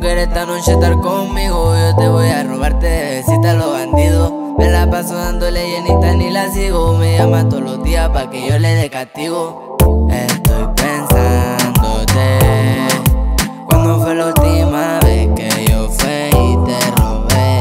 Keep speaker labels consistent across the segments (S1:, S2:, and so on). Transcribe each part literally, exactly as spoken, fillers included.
S1: quieres esta noche estar conmigo, yo te voy a robarte de besita a los bandidos. Me la paso dándole llenita ni la sigo. Me llama todos los días pa' que yo le dé castigo. Estoy pensándote. ¿Cuándo fue la última vez que yo fui y te robé?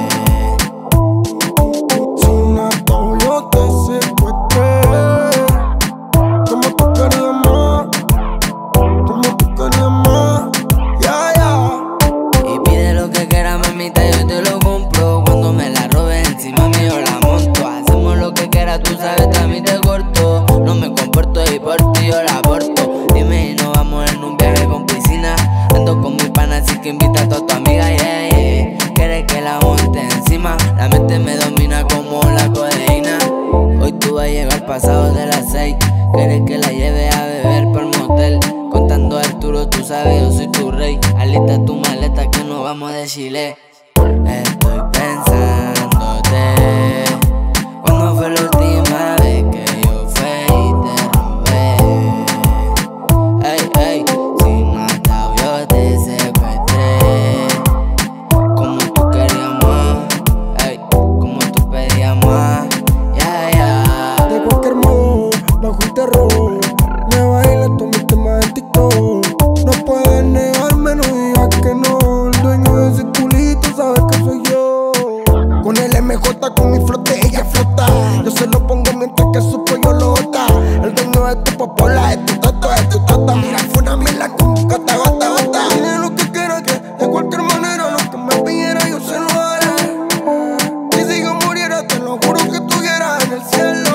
S2: Si una yo te secuestré, como tú querías más, como tú querías más, ya, ya.
S1: Y pide lo que quieras, mamita, yo te lo compro. Cuando me la robes encima mío la monto. Hacemos lo que quieras, tú sabes, a mí te corto. No me comporto y por ti yo la aporto. Dime y nos vamos en un viaje con piscina. Ando con mi pana, así que invita a toda tu amiga, yeah, yeah. Quieres que la monte encima, la mente me domina como la codeína. Hoy tú vas a llegar pasado de las seis. Quieres que la lleve a beber pa'l motel. Contando a Arturo, tú sabes, yo soy tu rey. Alista tu maleta que nos vamos de Chile. Estoy pensándote. ¿Cuándo fue la última vez que yo fui y te robé? Ey, ey, si no estaba yo te secuestré. Como tú querías más, ey, como tú pedías más, ya, ya.
S2: De cualquier modo, bajo el terror, me bailas todos mis temas en TikTok. No puedes negarme, no digas que no. El dueño de ese culito sabe que soy yo. Con el M J, con mi flote, ella flota. Yo se lo pongo mientras que su pollo lo bota. El dueño de tu popola, es tu toto, es tu tota. Mira, fue una mierda con gota, gota, gota. Dile lo que quieras, que de cualquier manera lo que me pidiera yo se lo haré. Y si yo muriera, te lo juro que estuvieras en el cielo.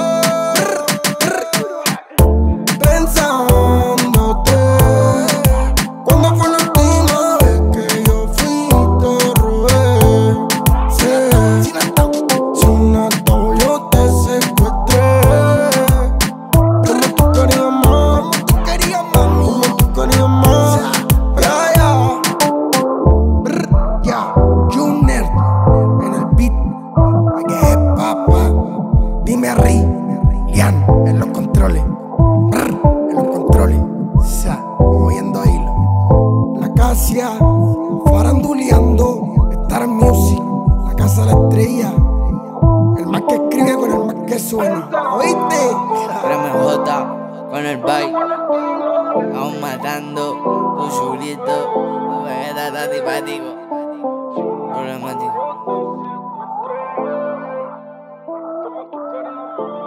S2: Pensándote. ¿Cuándo fue la última vez que yo fui y te robé? Sí. Si una yo te secuestré. Como tú querías más, como tú querías más, como tú querías más, ya, ya. Brr, ya, Junior en el beat, que es papá. Dime a Ri, Lian en los controles, brr, en los controles, sa, moviendo hilo. La Casia, faranduleando, Star Music, la casa de la estrella. El más que escribe con el más que suena, ¿oíste?
S1: M J con el bike, aún matando tu chulito, vegeta está antipático, problemático.
S2: Como tú querías más.